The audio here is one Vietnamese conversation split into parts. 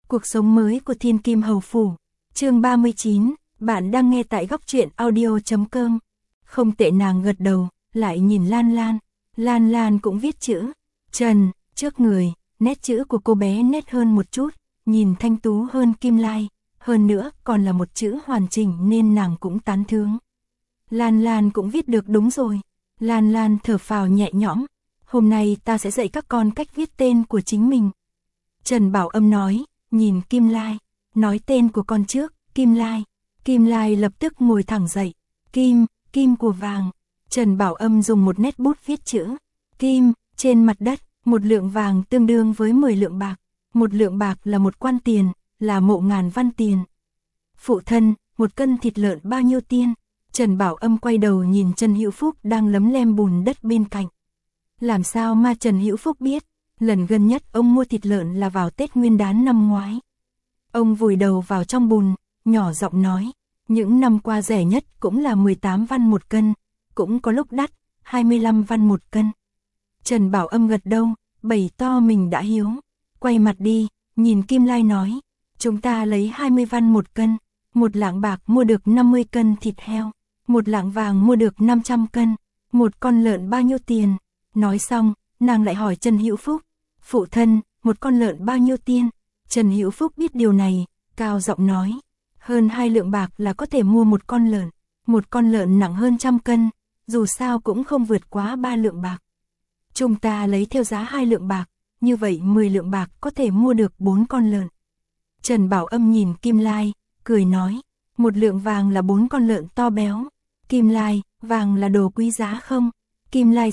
Cuộc sống mới của Thiên Kim Hầu Phủ. Chương 39, bạn đang nghe tại góc truyện audio.com. Không tệ, nàng gật đầu, lại nhìn Lan Lan. Lan Lan cũng viết chữ Trần trước người, nét chữ của cô bé nét hơn một chút, nhìn thanh tú hơn Kim Lai, hơn nữa còn là một chữ hoàn chỉnh nên nàng cũng tán thưởng. Lan Lan cũng viết được đúng rồi. Lan Lan thở phào nhẹ nhõm. Hôm nay ta sẽ dạy các con cách viết tên của chính mình. Trần Bảo Âm nói, nhìn Kim Lai, nói tên của con trước, Kim Lai. Kim Lai lập tức ngồi thẳng dậy. Kim, kim của vàng. Trần Bảo Âm dùng một nét bút viết chữ Kim, trên mặt đất, 1 lượng vàng tương đương với 10 lượng bạc. 1 lượng bạc là 1 quan tiền, là mộ ngàn văn tiền. Phụ thân, 1 cân thịt lợn bao nhiêu tiền? Trần Bảo Âm quay đầu nhìn Trần Hữu Phúc đang lấm lem bùn đất bên cạnh. Làm sao mà Trần Hữu Phúc biết? Lần gần nhất ông mua thịt lợn là vào Tết Nguyên Đán năm ngoái. Ông vùi đầu vào trong bùn, nhỏ giọng nói, những năm qua rẻ nhất cũng là 18 văn 1 cân, cũng có lúc đắt, 25 văn 1 cân. Trần Bảo Âm gật đầu, bày to mình đã hiếu. Quay mặt đi, nhìn Kim Lai nói, chúng ta lấy 20 văn 1 cân, 1 lạng bạc mua được 50 cân thịt heo, 1 lạng vàng mua được 500 cân, 1 con lợn bao nhiêu tiền? Nói xong, nàng lại hỏi Trần Hữu Phúc, phụ thân, 1 con lợn bao nhiêu tiền? Trần Hữu Phúc biết điều này, cao giọng nói, hơn 2 lượng bạc là có thể mua 1 con lợn. 1 con lợn nặng hơn 100 cân, dù sao cũng không vượt quá 3 lượng bạc. Chúng ta lấy theo giá 2 lượng bạc, như vậy 10 lượng bạc có thể mua được 4 con lợn. Trần Bảo Âm nhìn Kim Lai, cười nói, 1 lượng vàng là 4 con lợn to béo. Kim Lai, vàng là đồ quý giá không? Kim Lai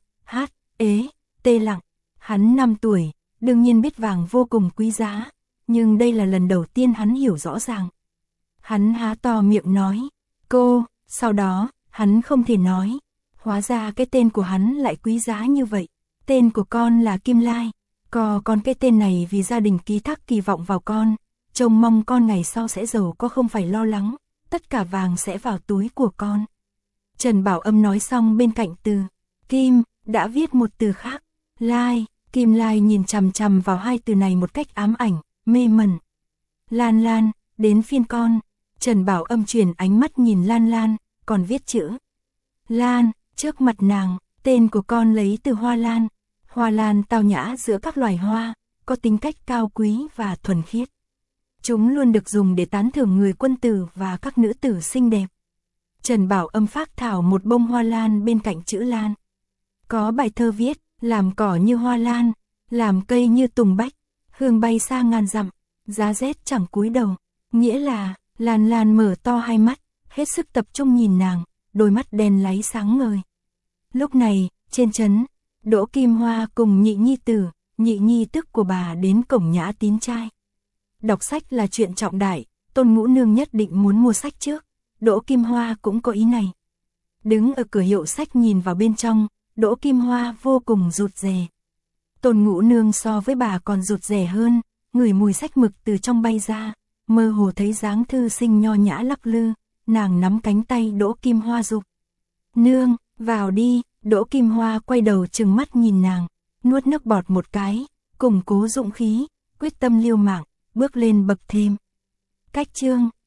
T lặng. Hắn 5 tuổi, đương nhiên biết vàng vô cùng quý giá, nhưng đây là lần đầu tiên hắn hiểu rõ ràng. Hắn há to miệng nói, cô, sau đó, hắn không thể nói. Hóa ra cái tên của hắn lại quý giá như vậy. Tên của con là Kim Lai. Con cái tên này vì gia đình ký thác kỳ vọng vào con, trông mong con ngày sau sẽ giàu có không phải lo lắng, tất cả vàng sẽ vào túi của con. Trần Bảo Âm nói xong bên cạnh từ Kim, đã viết một từ khác, Lai. Kim Lai nhìn chằm chằm vào 2 từ này một cách ám ảnh, mê mẩn. Lan Lan, đến phiên con. Trần Bảo Âm chuyển ánh mắt nhìn Lan Lan, còn viết chữ Lan, trước mặt nàng, tên của con lấy từ hoa lan. Hoa lan tao nhã giữa các loài hoa, có tính cách cao quý và thuần khiết. Chúng luôn được dùng để tán thưởng người quân tử và các nữ tử xinh đẹp. Trần Bảo Âm phác thảo một bông hoa lan bên cạnh chữ Lan. Có bài thơ viết, làm cỏ như hoa lan, làm cây như tùng bách, hương bay xa ngàn dặm, giá rét chẳng cúi đầu. Nghĩa là, Lan Lan mở to 2 mắt, hết sức tập trung nhìn nàng, đôi mắt đen láy sáng ngời. Lúc này, trên trấn, Đỗ Kim Hoa cùng nhị nhi tử, nhị nhi tức của bà đến cổng Nhã Tín trai. Đọc sách là chuyện trọng đại, Tôn Ngũ Nương nhất định muốn mua sách trước, Đỗ Kim Hoa cũng có ý này. Đứng ở cửa hiệu sách nhìn vào bên trong, Đỗ Kim Hoa vô cùng rụt rè. Tôn Ngũ Nương so với bà còn rụt rè hơn, ngửi mùi sách mực từ trong bay ra, mơ hồ thấy dáng thư sinh nho nhã lắc lư, nàng nắm cánh tay Đỗ Kim Hoa giục. Nương, vào đi. Đỗ Kim Hoa quay đầu trừng mắt nhìn nàng, nuốt nước bọt một cái, củng cố dũng khí, quyết tâm liều mạng, bước lên bậc thềm. Cách chương,